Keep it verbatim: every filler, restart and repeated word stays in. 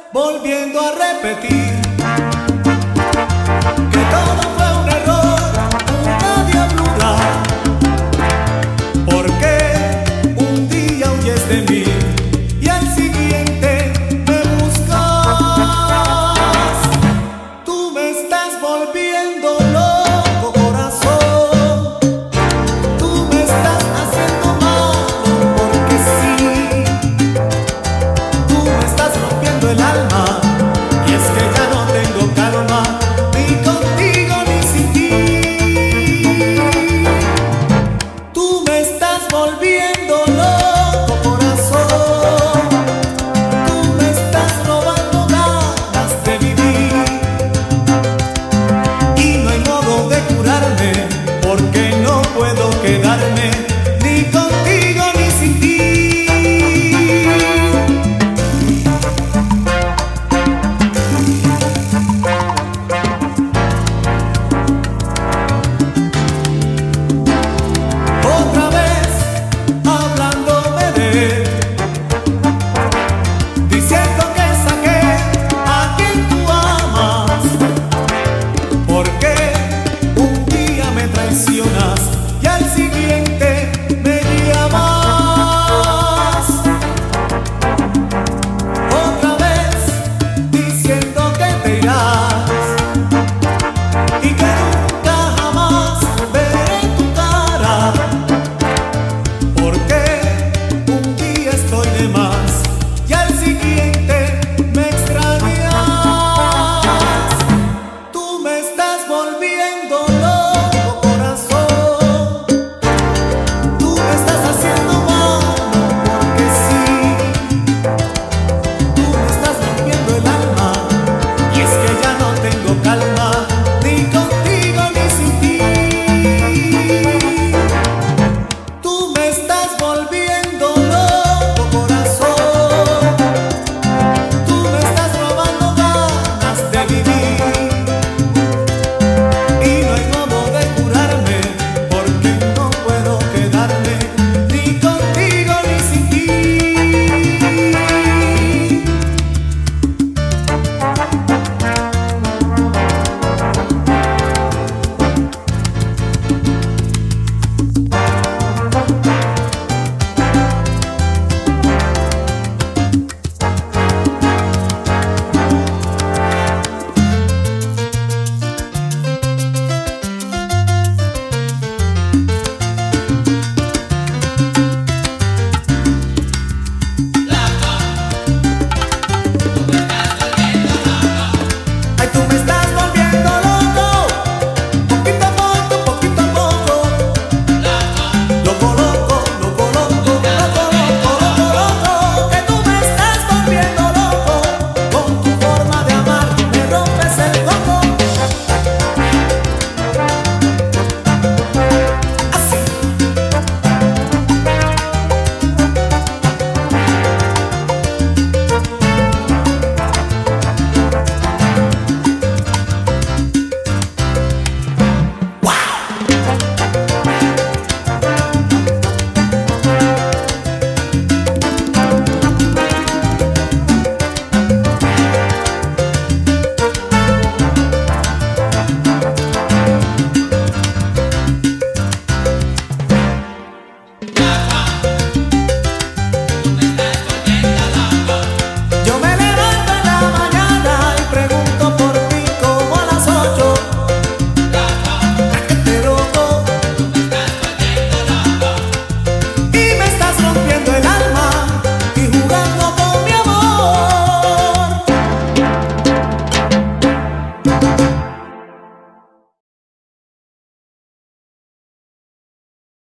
volviendo a repetir que todo fue un error, una diablura, porque un día huyes de mí y al siguiente me buscas. Tú me estás volviendo loco, corazón. Tú me estás haciendo mal, porque sí. Tú me estás rompiendo el alma, y es que ya no tengo calma, ni contigo ni sin ti. Tú me estás volviendo loco, corazón. Tú me estás robando ganas de vivir, y no hay modo de curarme, porque no puedo quedarme ni contigo ni sin ti. Otra vez hablándome de él, diciendo